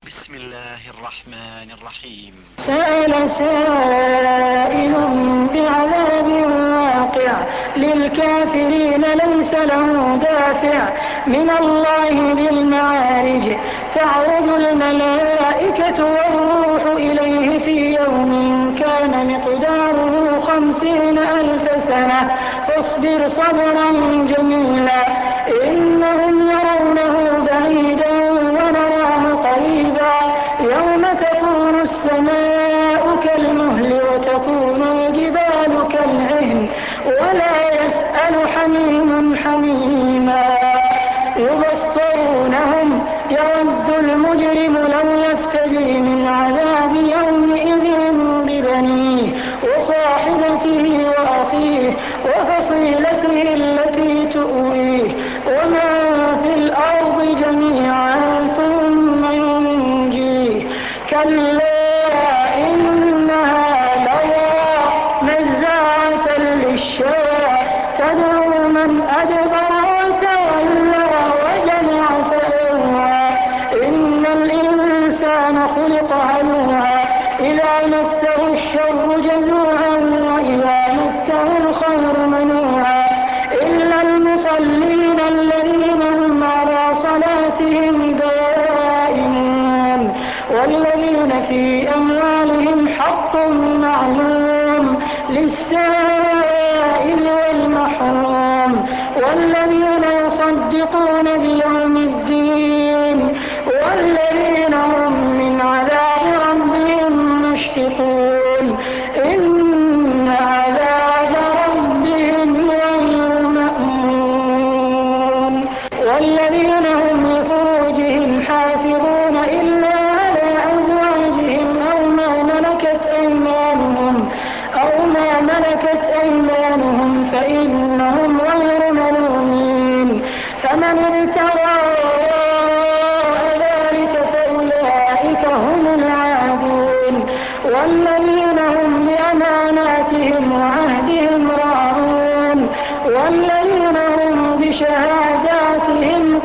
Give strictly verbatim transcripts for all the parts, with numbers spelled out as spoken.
بسم الله الرحمن الرحيم. سأل سائل بعذاب واقع للكافرين ليس له دافع من الله ذي المعارج تعرج الملائكة والروح إليه في يوم كان مقداره خمسين ألف سنة فاصبر صبرا جميلا إنهم يرونه بعيدا ونراه قريبا يوم تكون السماء كالمهل وتكون الجبال كالعهن ولا يسأل حميم حميما يبصرونهم يود المجرم لو يفتدي من عذاب يومئذ ببنيه وصاحبته وأخيه وفصيلته التي تؤويه ومن في الأرض جميعا ثم ينجيه كلا إنها لظى نزاعة للشوى تدعو من أدبر وتولى وجمع فأوعى إن الإنسان خلق هلوعا إذا مسه الشر جزوعا وإذا مسه الخير منوعا إلا المصلين الذين هم على صلاتهم دائمون والذين في أموالهم حق معلوم للسائل والمحروم والذين يصدقون بيوم الدين والذين هم من عذاب ربهم مشفقون إن عذاب ربهم غير مأمون والذين هم لفروجهم حافظون إلا على أزواجهم أو ما ملكت أيمانهم أو ما ملكت أيمانهم فإنهم غير ملومين فمن ابتغى وراء ذلك فأولئك هم العادون والذين هم بأماناتهم وعهدهم راعون والذين هم بشهاداتهم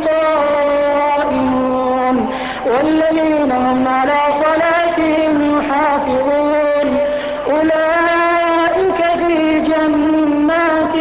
قائمون والذين هم على صلاتهم يحافظون أولئك في جنات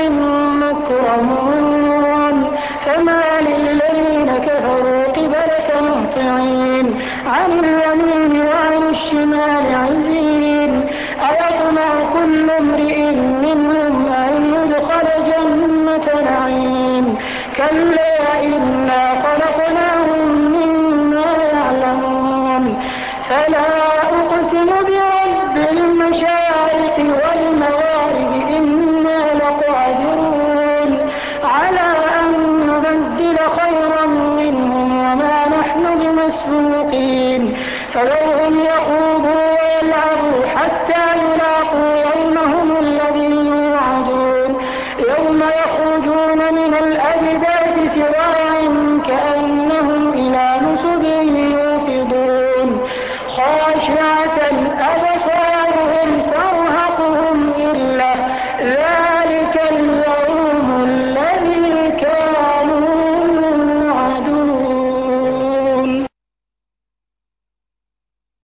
مكرمون فما للذين كفروا قبلك مهطعين عن اليمين وعن الشمال عزين أيطمع كل امرئ منهم أن يدخل جنة نعيم كلا إنا خلقناهم مما يعلمون فلا أقسم برب المشارق